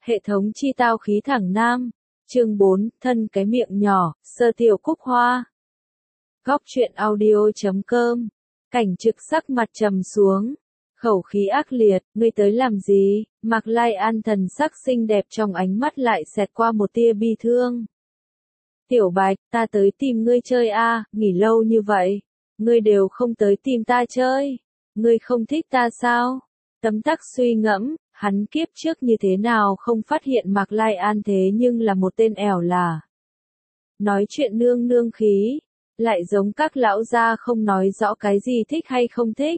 Hệ thống chi tao khí thẳng nam. Chương 4, thân cái miệng nhỏ, sơ tiểu cúc hoa. Góc truyện audio.com. Cảnh Trực sắc mặt trầm xuống, khẩu khí ác liệt, ngươi tới làm gì? Mạc Lai An thần sắc xinh đẹp trong ánh mắt lại xẹt qua một tia bi thương. Tiểu Bạch, ta tới tìm ngươi chơi a, nghỉ lâu như vậy, ngươi đều không tới tìm ta chơi, ngươi không thích ta sao? Tấm tắc suy ngẫm, hắn kiếp trước như thế nào không phát hiện Mạc Lai An thế nhưng là một tên ẻo là. Nói chuyện nương nương khí, lại giống các lão gia không nói rõ cái gì thích hay không thích.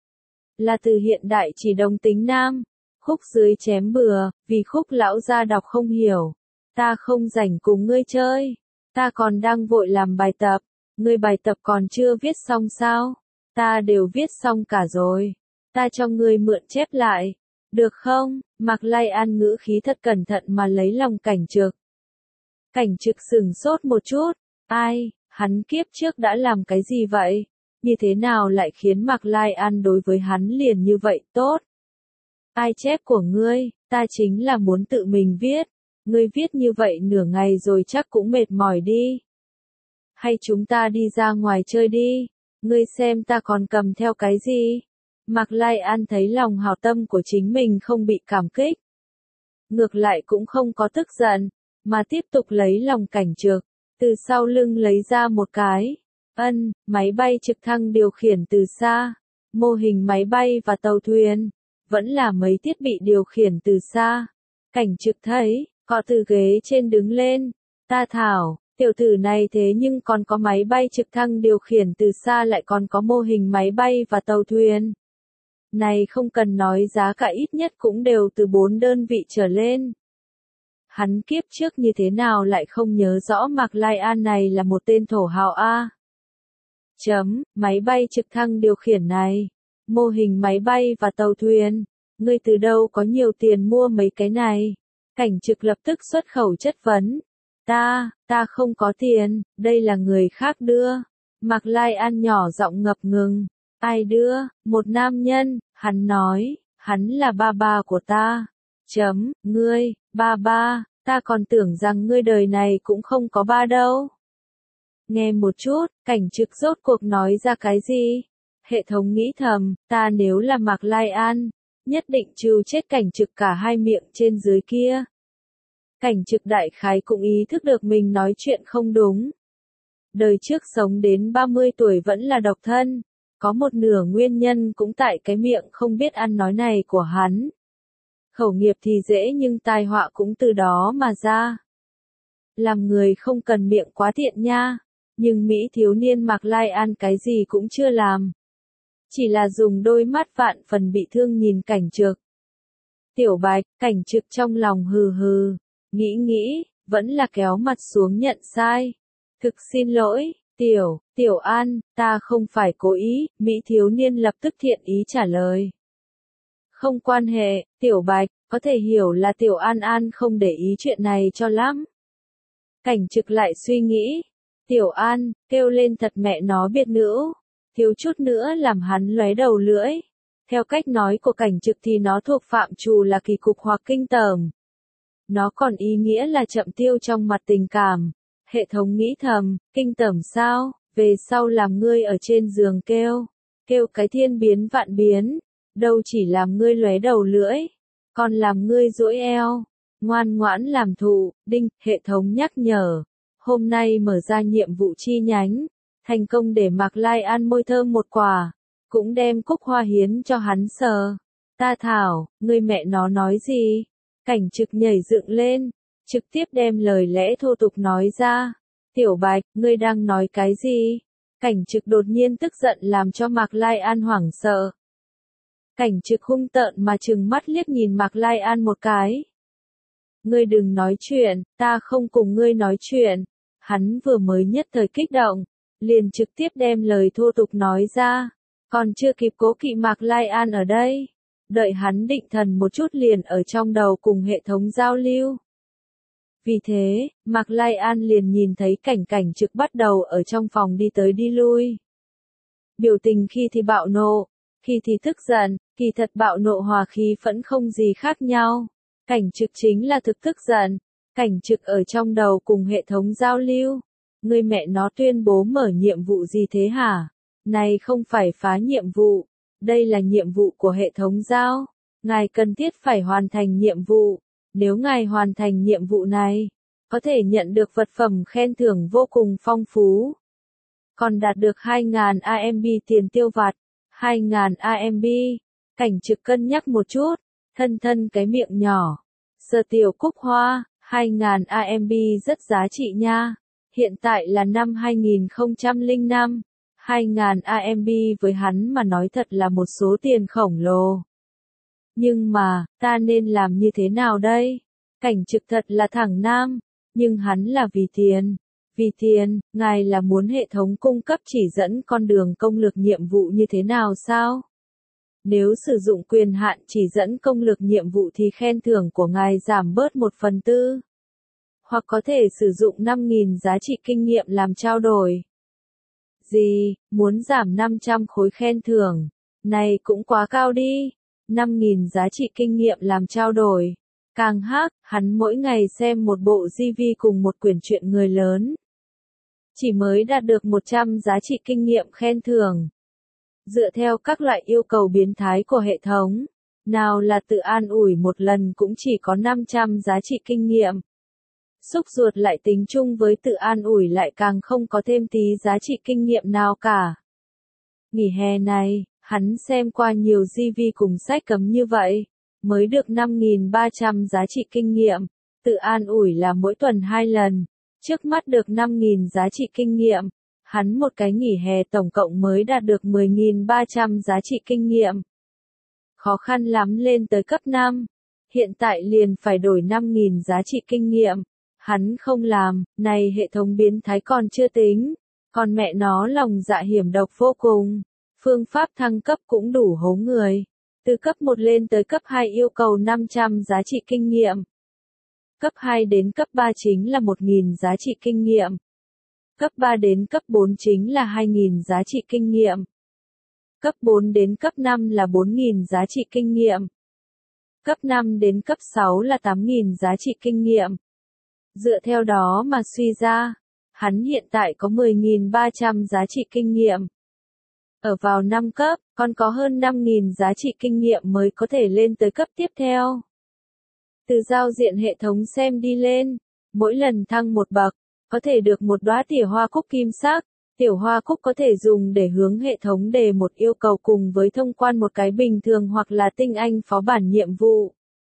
Là từ hiện đại chỉ đồng tính nam, khúc dưới chém bừa, vì khúc lão gia đọc không hiểu. Ta không rảnh cùng ngươi chơi, ta còn đang vội làm bài tập, ngươi bài tập còn chưa viết xong sao? Ta đều viết xong cả rồi, ta cho ngươi mượn chép lại, được không? Mạc Lai An ngữ khí thật cẩn thận mà lấy lòng Cảnh Trực. Cảnh Trực sửng sốt một chút, ai, hắn kiếp trước đã làm cái gì vậy? Như thế nào lại khiến Mạc Lai An đối với hắn liền như vậy tốt? Ai chép của ngươi, ta chính là muốn tự mình viết, ngươi viết như vậy nửa ngày rồi chắc cũng mệt mỏi đi. Hay chúng ta đi ra ngoài chơi đi, ngươi xem ta còn cầm theo cái gì? Mạc Lai An thấy lòng hảo tâm của chính mình không bị cảm kích. Ngược lại cũng không có tức giận, mà tiếp tục lấy lòng Cảnh Trực, từ sau lưng lấy ra một cái. Máy bay trực thăng điều khiển từ xa, mô hình máy bay và tàu thuyền, vẫn là mấy thiết bị điều khiển từ xa. Cảnh Trực thấy, cọ từ ghế trên đứng lên, ta thảo, tiểu tử này thế nhưng còn có máy bay trực thăng điều khiển từ xa lại còn có mô hình máy bay và tàu thuyền. Này không cần nói giá cả ít nhất cũng đều từ 4 đơn vị trở lên. Hắn kiếp trước như thế nào lại không nhớ rõ Mạc Lai An này là một tên thổ hào a. Máy bay trực thăng điều khiển này, mô hình máy bay và tàu thuyền, ngươi từ đâu có nhiều tiền mua mấy cái này? Cảnh Trực lập tức xuất khẩu chất vấn. Ta không có tiền, đây là người khác đưa. Mạc Lai An nhỏ giọng ngập ngừng. Ai đưa? Một nam nhân, hắn nói, hắn là ba ba của ta. Ngươi, ba, ta còn tưởng rằng ngươi đời này cũng không có ba đâu. Nghe một chút, Cảnh Trực rốt cuộc nói ra cái gì? Hệ thống nghĩ thầm, ta nếu là Mạc Lai An, nhất định trừ chết Cảnh Trực cả hai miệng trên dưới kia. Cảnh Trực đại khái cũng ý thức được mình nói chuyện không đúng. Đời trước sống đến 30 tuổi vẫn là độc thân, có một nửa nguyên nhân cũng tại cái miệng không biết ăn nói này của hắn. Khẩu nghiệp thì dễ nhưng tai họa cũng từ đó mà ra. Làm người không cần miệng quá thiện nha, nhưng Mỹ thiếu niên Mạc Lai An cái gì cũng chưa làm. Chỉ là dùng đôi mắt vạn phần bị thương nhìn Cảnh Trực. Tiểu Bạch, Cảnh Trực trong lòng hừ hừ, nghĩ, vẫn là kéo mặt xuống nhận sai. Thực xin lỗi, Tiểu An, ta không phải cố ý, Mỹ thiếu niên lập tức thiện ý trả lời. Không quan hệ, Tiểu Bạch, có thể hiểu là Tiểu An không để ý chuyện này cho lắm. Cảnh Trực lại suy nghĩ, Tiểu An, kêu lên thật mẹ nó biệt nữ, thiếu chút nữa làm hắn lóe đầu lưỡi. Theo cách nói của Cảnh Trực thì nó thuộc phạm trù là kỳ cục hoặc kinh tởm. Nó còn ý nghĩa là chậm tiêu trong mặt tình cảm. Hệ thống nghĩ thầm, kinh tởm sao, về sau làm ngươi ở trên giường kêu cái thiên biến vạn biến, đâu chỉ làm ngươi lóe đầu lưỡi, còn làm ngươi duỗi eo, ngoan ngoãn làm thụ, hệ thống nhắc nhở, hôm nay mở ra nhiệm vụ chi nhánh, thành công để Mạc Lai An môi thơm một quả, cũng đem cúc hoa hiến cho hắn sờ. Ta thảo, ngươi mẹ nó nói gì? Cảnh Trực nhảy dựng lên, trực tiếp đem lời lẽ thô tục nói ra. Tiểu Bạch, ngươi đang nói cái gì? Cảnh Trực đột nhiên tức giận làm cho Mạc Lai An hoảng sợ. Cảnh Trực hung tợn mà trừng mắt liếc nhìn Mạc Lai An một cái. Ngươi đừng nói chuyện, ta không cùng ngươi nói chuyện. Hắn vừa mới nhất thời kích động, liền trực tiếp đem lời thô tục nói ra. Còn chưa kịp cố kỵ Mạc Lai An ở đây. Đợi hắn định thần một chút liền ở trong đầu cùng hệ thống giao lưu. Vì thế, Mạc Lai An liền nhìn thấy Cảnh Trực bắt đầu ở trong phòng đi tới đi lui. Biểu tình khi thì bạo nộ, khi thì tức giận, kỳ thật bạo nộ hòa khí phẫn không gì khác nhau. Cảnh trực chính là thực tức giận. Cảnh trực ở trong đầu cùng hệ thống giao lưu. Người mẹ nó tuyên bố mở nhiệm vụ gì thế hả? Này không phải phá nhiệm vụ. Đây là nhiệm vụ của hệ thống giao. Ngài cần thiết phải hoàn thành nhiệm vụ. Nếu ngài hoàn thành nhiệm vụ này, có thể nhận được vật phẩm khen thưởng vô cùng phong phú. Còn đạt được 2.000 AMB tiền tiêu vặt. 2.000 AMB. Cảnh trực cân nhắc một chút. Thân cái miệng nhỏ. Sở Tiểu Cúc Hoa, 2.000 AMB rất giá trị nha. Hiện tại là năm 2005. 2.000 AMB với hắn mà nói thật là một số tiền khổng lồ. Nhưng mà, ta nên làm như thế nào đây? Cảnh trực thật là thẳng nam, nhưng hắn là vì tiền. Vì tiền, ngài là muốn hệ thống cung cấp chỉ dẫn con đường công lược nhiệm vụ như thế nào sao? Nếu sử dụng quyền hạn chỉ dẫn công lược nhiệm vụ thì khen thưởng của ngài giảm bớt 1/4. Hoặc có thể sử dụng 5.000 giá trị kinh nghiệm làm trao đổi. Gì, muốn giảm 500 khối khen thưởng? Này cũng quá cao đi. 5.000 giá trị kinh nghiệm làm trao đổi. Càng hắc, hắn mỗi ngày xem một bộ GV cùng một quyển truyện người lớn. Chỉ mới đạt được 100 giá trị kinh nghiệm khen thưởng. Dựa theo các loại yêu cầu biến thái của hệ thống, nào là tự an ủi một lần cũng chỉ có 500 giá trị kinh nghiệm. Xúc ruột lại tính chung với tự an ủi lại càng không có thêm tí giá trị kinh nghiệm nào cả. Nghỉ hè này, hắn xem qua nhiều GV cùng sách cấm như vậy, mới được 5.300 giá trị kinh nghiệm, tự an ủi là mỗi tuần 2 lần, trước mắt được 5.000 giá trị kinh nghiệm. Hắn một cái nghỉ hè tổng cộng mới đạt được 10.300 giá trị kinh nghiệm. Khó khăn lắm lên tới cấp 5. Hiện tại liền phải đổi 5.000 giá trị kinh nghiệm. Hắn không làm, này hệ thống biến thái còn chưa tính. Còn mẹ nó lòng dạ hiểm độc vô cùng. Phương pháp thăng cấp cũng đủ hố người. Từ cấp 1 lên tới cấp 2 yêu cầu 500 giá trị kinh nghiệm. Cấp 2 đến cấp 3 chính là 1.000 giá trị kinh nghiệm. Cấp 3 đến cấp 4 chính là 2.000 giá trị kinh nghiệm. Cấp 4 đến cấp 5 là 4.000 giá trị kinh nghiệm. Cấp 5 đến cấp 6 là 8.000 giá trị kinh nghiệm. Dựa theo đó mà suy ra, hắn hiện tại có 10.300 giá trị kinh nghiệm. Ở vào 5 cấp, còn có hơn 5.000 giá trị kinh nghiệm mới có thể lên tới cấp tiếp theo. Từ giao diện hệ thống xem đi lên, mỗi lần thăng một bậc, có thể được một đóa tỉa hoa cúc kim sắc. Tiểu hoa cúc có thể dùng để hướng hệ thống đề một yêu cầu cùng với thông quan một cái bình thường hoặc là tinh anh phó bản nhiệm vụ.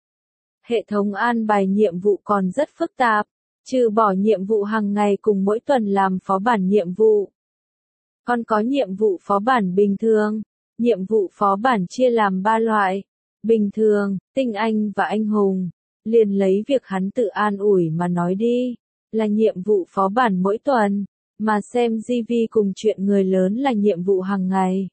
Hệ thống an bài nhiệm vụ còn rất phức tạp, trừ bỏ nhiệm vụ hàng ngày cùng mỗi tuần làm phó bản nhiệm vụ. Còn có nhiệm vụ phó bản bình thường. Nhiệm vụ phó bản chia làm 3 loại. Bình thường, tinh anh và anh hùng. Liền lấy việc hắn tự an ủi mà nói đi. Là nhiệm vụ phó bản mỗi tuần. Mà xem GV cùng chuyện người lớn là nhiệm vụ hàng ngày.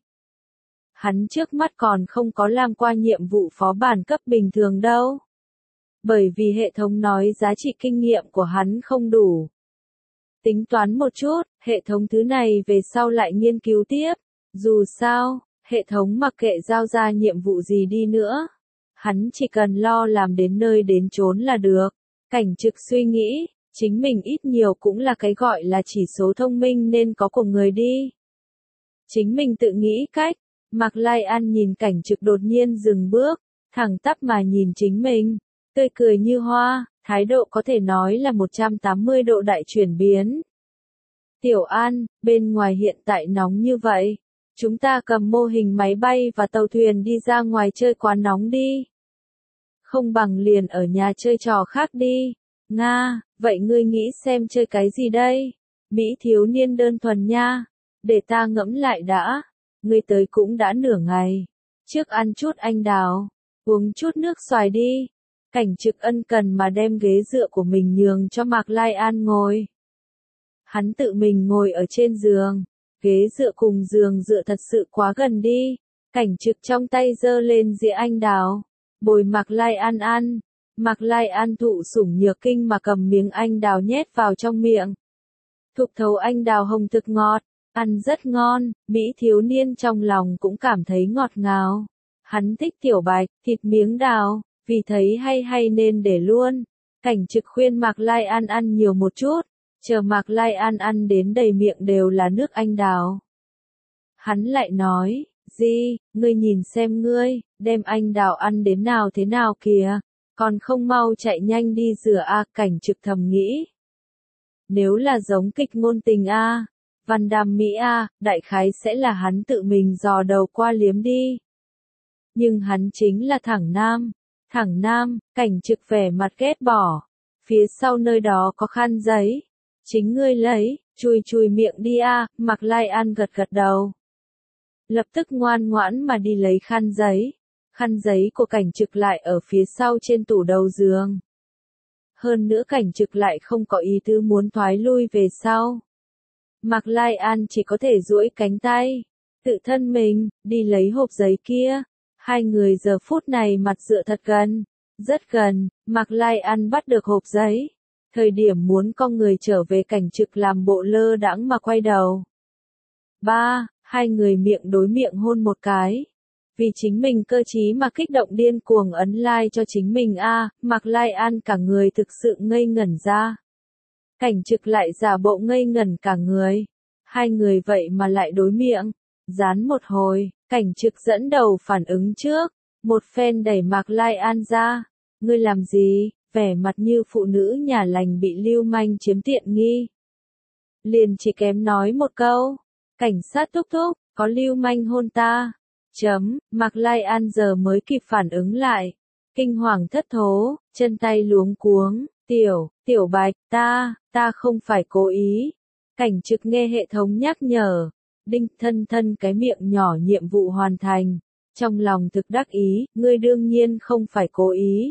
Hắn trước mắt còn không có làm qua nhiệm vụ phó bản cấp bình thường đâu. Bởi vì hệ thống nói giá trị kinh nghiệm của hắn không đủ. Tính toán một chút, hệ thống thứ này về sau lại nghiên cứu tiếp. Dù sao, hệ thống mặc kệ giao ra nhiệm vụ gì đi nữa. Hắn chỉ cần lo làm đến nơi đến chốn là được. Cảnh trực suy nghĩ, chính mình ít nhiều cũng là cái gọi là chỉ số thông minh nên có của người đi. Chính mình tự nghĩ cách. Mạc Lai An nhìn cảnh trực đột nhiên dừng bước, thẳng tắp mà nhìn chính mình, tươi cười như hoa, thái độ có thể nói là 180 độ đại chuyển biến. Tiểu An, bên ngoài hiện tại nóng như vậy, chúng ta cầm mô hình máy bay và tàu thuyền đi ra ngoài chơi quá nóng đi. Không bằng liền ở nhà chơi trò khác đi. Nga, vậy ngươi nghĩ xem chơi cái gì đây? Mỹ thiếu niên đơn thuần nha. Để ta ngẫm lại đã. Ngươi tới cũng đã nửa ngày. Trước ăn chút anh đào, uống chút nước xoài đi. Cảnh trực ân cần mà đem ghế dựa của mình nhường cho Mạc Lai An ngồi. Hắn tự mình ngồi ở trên giường. Ghế dựa cùng giường dựa thật sự quá gần đi. Cảnh trực trong tay giơ lên dĩa anh đào. Bồi Mạc Lai An ăn. Mạc Lai An thụ sủng nhược kinh mà cầm miếng anh đào nhét vào trong miệng. Thục thấu anh đào hồng thực ngọt. Ăn rất ngon, Mỹ thiếu niên trong lòng cũng cảm thấy ngọt ngào. Hắn thích tiểu bạch, thịt miếng đào, Vì thấy hay nên để luôn. Cảnh Trực khuyên Mạc Lai An ăn nhiều một chút, chờ Mạc Lai An ăn đến đầy miệng đều là nước anh đào. Hắn lại nói, Di, ngươi nhìn xem ngươi, đem anh đào ăn đến nào thế nào kìa, còn không mau chạy nhanh đi rửa a. Cảnh Trực thầm nghĩ. Nếu là giống kịch ngôn tình a, Văn Đàm Mỹ a, đại khái sẽ là hắn tự mình dò đầu qua liếm đi. Nhưng hắn chính là thẳng nam. Thẳng nam, Cảnh Trực vẻ mặt ghét bỏ. Phía sau nơi đó có khăn giấy. Chính ngươi lấy, chùi miệng đi a. Mạc Lai An gật đầu. Lập tức ngoan ngoãn mà đi lấy khăn giấy. Khăn giấy của Cảnh Trực lại ở phía sau trên tủ đầu giường. Hơn nữa Cảnh Trực lại không có ý tứ muốn thoái lui về sau. Mạc Lai An chỉ có thể duỗi cánh tay, tự thân mình, đi lấy hộp giấy kia. Hai người giờ phút này mặt dựa thật gần, rất gần. Mạc Lai An bắt được hộp giấy. Thời điểm muốn con người trở về, Cảnh Trực làm bộ lơ đãng mà quay đầu. Hai người miệng đối miệng hôn một cái. Vì chính mình cơ trí mà kích động điên cuồng ấn like cho chính mình a. Mạc Lai An cả người thực sự ngây ngẩn ra. Cảnh Trực lại giả bộ ngây ngẩn cả người. Hai người vậy mà lại đối miệng. Dán một hồi, Cảnh Trực dẫn đầu phản ứng trước. Một phen đẩy Mạc Lai An ra. Ngươi làm gì? Vẻ mặt như phụ nữ nhà lành bị lưu manh chiếm tiện nghi. Liền chỉ kém nói một câu. Cảnh sát thúc thúc, có lưu manh hôn ta. Mạc Lai An giờ mới kịp phản ứng lại. Kinh hoàng thất thố, chân tay luống cuống. Tiểu Bạch, ta không phải cố ý. Cảnh Trực nghe hệ thống nhắc nhở. Đinh thân cái miệng nhỏ, nhiệm vụ hoàn thành. Trong lòng thực đắc ý, ngươi đương nhiên không phải cố ý.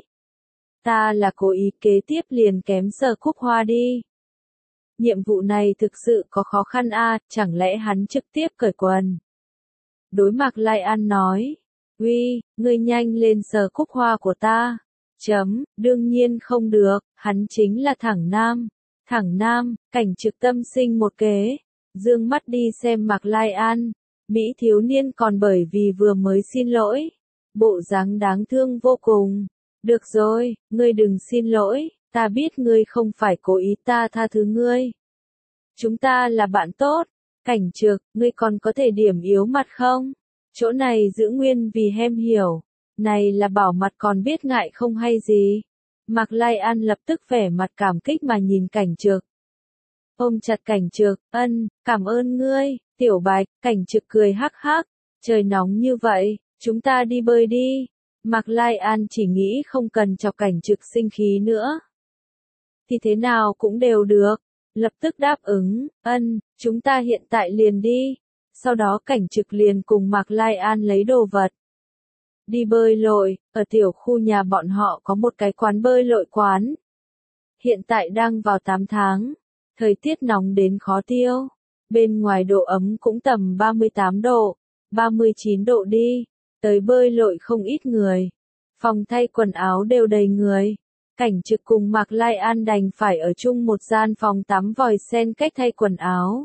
Ta là cố ý. Kế tiếp liền kém Sở Cúc Hoa đi. Nhiệm vụ này thực sự có khó khăn a, chẳng lẽ hắn trực tiếp cởi quần. Đối Mạc Lai An nói, uy, ngươi nhanh lên Sở Cúc Hoa của ta. Đương nhiên không được, hắn chính là thẳng nam. Thẳng nam, Cảnh Trực tâm sinh một kế. Dương mắt đi xem Mạc Lai An. Mỹ thiếu niên còn bởi vì vừa mới xin lỗi. Bộ dáng đáng thương vô cùng. Được rồi, ngươi đừng xin lỗi, ta biết ngươi không phải cố ý, ta tha thứ ngươi. Chúng ta là bạn tốt. Cảnh Trực, ngươi còn có thể điểm yếu mặt không? Chỗ này giữ nguyên vì hem hiểu. Này là bảo mặt còn biết ngại không hay gì? Mạc Lai An lập tức vẻ mặt cảm kích mà nhìn Cảnh Trực. Ôm chặt Cảnh Trực, cảm ơn ngươi, Tiểu Bạch. Cảnh Trực cười hắc hắc. Trời nóng như vậy, chúng ta đi bơi đi. Mạc Lai An chỉ nghĩ không cần chọc Cảnh Trực sinh khí nữa. Thì thế nào cũng đều được. Lập tức đáp ứng, chúng ta hiện tại liền đi. Sau đó Cảnh Trực liền cùng Mạc Lai An lấy đồ vật. Đi bơi lội, ở tiểu khu nhà bọn họ có một cái quán bơi lội quán. Hiện tại đang vào 8 tháng, thời tiết nóng đến khó tiêu. Bên ngoài độ ấm cũng tầm 38 độ, 39 độ đi. Tới bơi lội không ít người. Phòng thay quần áo đều đầy người. Cảnh Trực cùng Mạc Lai An đành phải ở chung một gian phòng tắm vòi sen cách thay quần áo.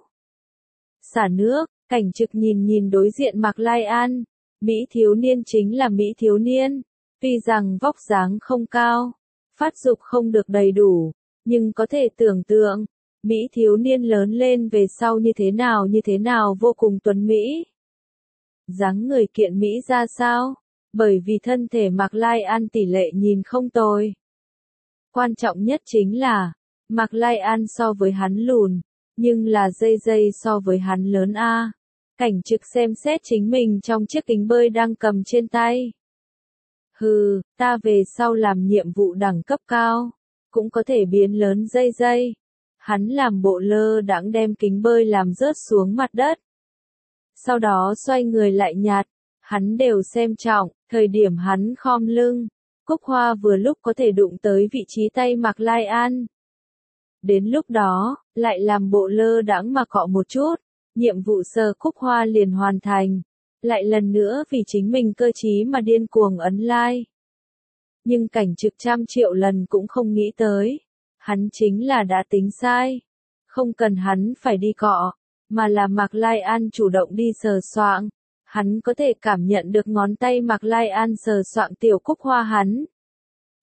Xả nước, Cảnh Trực nhìn đối diện Mạc Lai An. Mỹ thiếu niên chính là Mỹ thiếu niên. Tuy rằng vóc dáng không cao, phát dục không được đầy đủ, nhưng có thể tưởng tượng, Mỹ thiếu niên lớn lên về sau như thế nào vô cùng tuấn Mỹ. Dáng người kiện Mỹ ra sao? Bởi vì thân thể Mạc Lai An tỷ lệ nhìn không tồi. Quan trọng nhất chính là, Mạc Lai An so với hắn lùn, nhưng là dây so với hắn lớn a. Cảnh Trực xem xét chính mình trong chiếc kính bơi đang cầm trên tay. Hừ, ta về sau làm nhiệm vụ đẳng cấp cao, cũng có thể biến lớn dây. Hắn làm bộ lơ đãng đem kính bơi làm rớt xuống mặt đất. Sau đó xoay người lại nhặt, hắn đều xem trọng, thời điểm hắn khom lưng, Cúc Hoa vừa lúc có thể đụng tới vị trí tay Mạc Lai An. Đến lúc đó, lại làm bộ lơ đãng mà cọ một chút, nhiệm vụ Sở Cúc Hoa liền hoàn thành. Lại lần nữa vì chính mình cơ trí mà điên cuồng ấn like. Nhưng Cảnh Trực trăm triệu lần cũng không nghĩ tới, hắn chính là đã tính sai. Không cần hắn phải đi cọ, mà là Mạc Lai An chủ động đi sờ soạng. Hắn có thể cảm nhận được ngón tay Mạc Lai An sờ soạng tiểu Cúc Hoa hắn.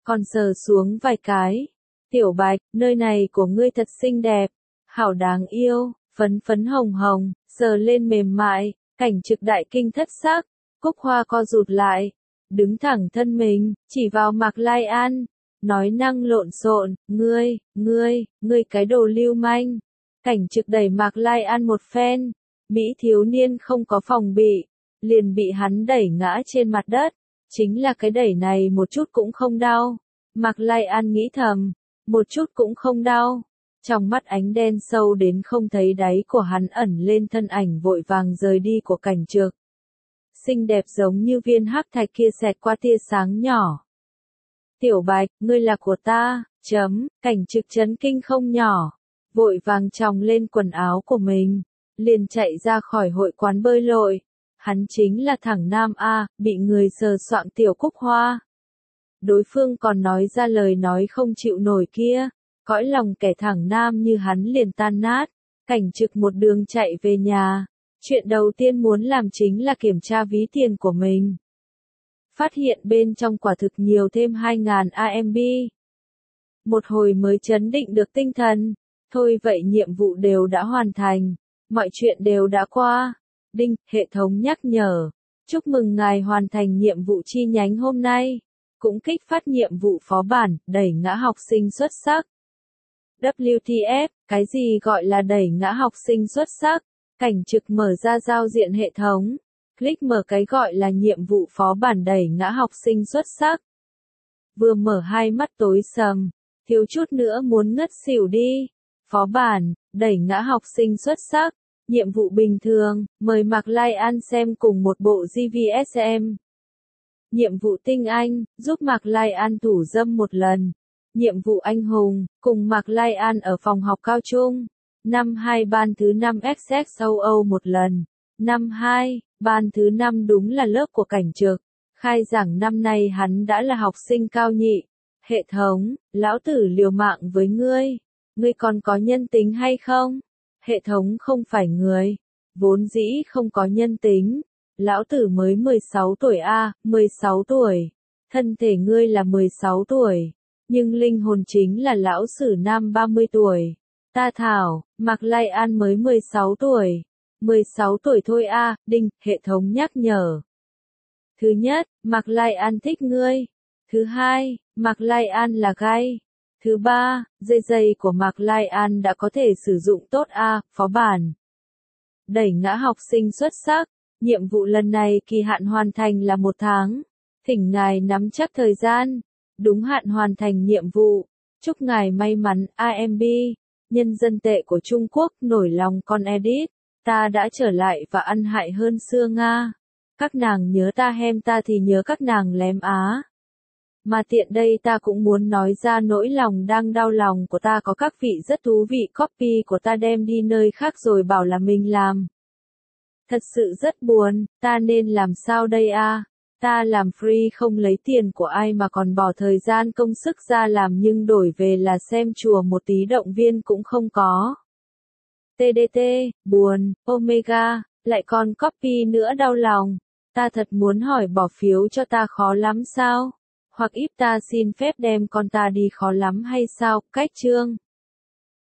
còn sờ xuống vài cái. Tiểu Bạch, nơi này của ngươi thật xinh đẹp, hảo đáng yêu, phấn phấn hồng hồng, sờ lên mềm mại, Cảnh Trực đại kinh thất sắc, Cúc Hoa co rụt lại, đứng thẳng thân mình, chỉ vào Mạc Lai An, nói năng lộn xộn, ngươi cái đồ lưu manh. Cảnh Trực đẩy Mạc Lai An một phen, Mỹ thiếu niên không có phòng bị, liền bị hắn đẩy ngã trên mặt đất, chính là cái đẩy này một chút cũng không đau. Mạc Lai An nghĩ thầm, một chút cũng không đau. Trong mắt ánh đen sâu đến không thấy đáy của hắn ẩn lên thân ảnh vội vàng rời đi của Cảnh Trực. Xinh đẹp giống như viên hắc thạch kia xẹt qua tia sáng nhỏ. Tiểu Bạch, ngươi là của ta, Cảnh Trực chấn kinh không nhỏ, vội vàng chòng lên quần áo của mình, liền chạy ra khỏi hội quán bơi lội. Hắn chính là thẳng nam A, bị người sờ soạng tiểu Cúc Hoa. Đối phương còn nói ra lời nói không chịu nổi kia, cõi lòng kẻ thẳng nam như hắn liền tan nát. Cảnh Trực một đường chạy về nhà, chuyện đầu tiên muốn làm chính là kiểm tra ví tiền của mình. Phát hiện bên trong quả thực nhiều thêm 2.000 AMB. Một hồi mới trấn định được tinh thần, thôi vậy nhiệm vụ đều đã hoàn thành, mọi chuyện đều đã qua. Đinh, hệ thống nhắc nhở, chúc mừng ngài hoàn thành nhiệm vụ chi nhánh hôm nay, cũng kích phát nhiệm vụ phó bản, đẩy ngã học sinh xuất sắc. WTF, cái gì gọi là đẩy ngã học sinh xuất sắc? Cảnh Trực mở ra giao diện hệ thống, click mở cái gọi là nhiệm vụ phó bản đẩy ngã học sinh xuất sắc. Vừa mở hai mắt tối sầm, thiếu chút nữa muốn ngất xỉu đi. Phó bản, đẩy ngã học sinh xuất sắc. Nhiệm vụ bình thường, mời Mạc Lai An xem cùng một bộ GVSM. Nhiệm vụ tinh anh, giúp Mạc Lai An thủ dâm một lần. Nhiệm vụ anh hùng, cùng Mạc Lai An ở phòng học cao trung. Năm 2 ban thứ 5 XX châu Âu một lần. Năm 2, ban thứ 5 đúng là lớp của Cảnh Trực. Khai giảng năm nay hắn đã là học sinh cao nhị. Hệ thống, lão tử liều mạng với ngươi. Ngươi còn có nhân tính hay không? Hệ thống không phải người. Vốn dĩ không có nhân tính. Lão tử mới 16 tuổi a, 16 tuổi. Thân thể ngươi là 16 tuổi. Nhưng linh hồn chính là lão sử nam 30 tuổi. Ta thảo, Mạc Lai An mới 16 tuổi. 16 tuổi thôi a, đinh, hệ thống nhắc nhở. Thứ nhất, Mạc Lai An thích ngươi. Thứ hai, Mạc Lai An là gay. Thứ ba, dây của Mạc Lai An đã có thể sử dụng tốt a, phó bản. Đẩy ngã học sinh xuất sắc. Nhiệm vụ lần này kỳ hạn hoàn thành là 1 tháng. Thỉnh ngài nắm chắc thời gian. Đúng hạn hoàn thành nhiệm vụ. Chúc ngài may mắn, AMB. Nhân dân tệ của Trung Quốc nổi lòng con edit. Ta đã trở lại và ăn hại hơn xưa Nga. Các nàng nhớ ta hem ta thì nhớ các nàng lém Á. Mà tiện đây ta cũng muốn nói ra nỗi lòng đang đau lòng của ta, có các vị rất thú vị copy của ta đem đi nơi khác rồi bảo là mình làm. Thật sự rất buồn, ta nên làm sao đây a? Ta làm free không lấy tiền của ai mà còn bỏ thời gian công sức ra làm nhưng đổi về là xem chùa một tí động viên cũng không có. TDT, buồn, Omega, lại còn copy nữa đau lòng. Ta thật muốn hỏi bỏ phiếu cho ta khó lắm sao? Hoặc ít ta xin phép đem con ta đi khó lắm hay sao? Cách chương.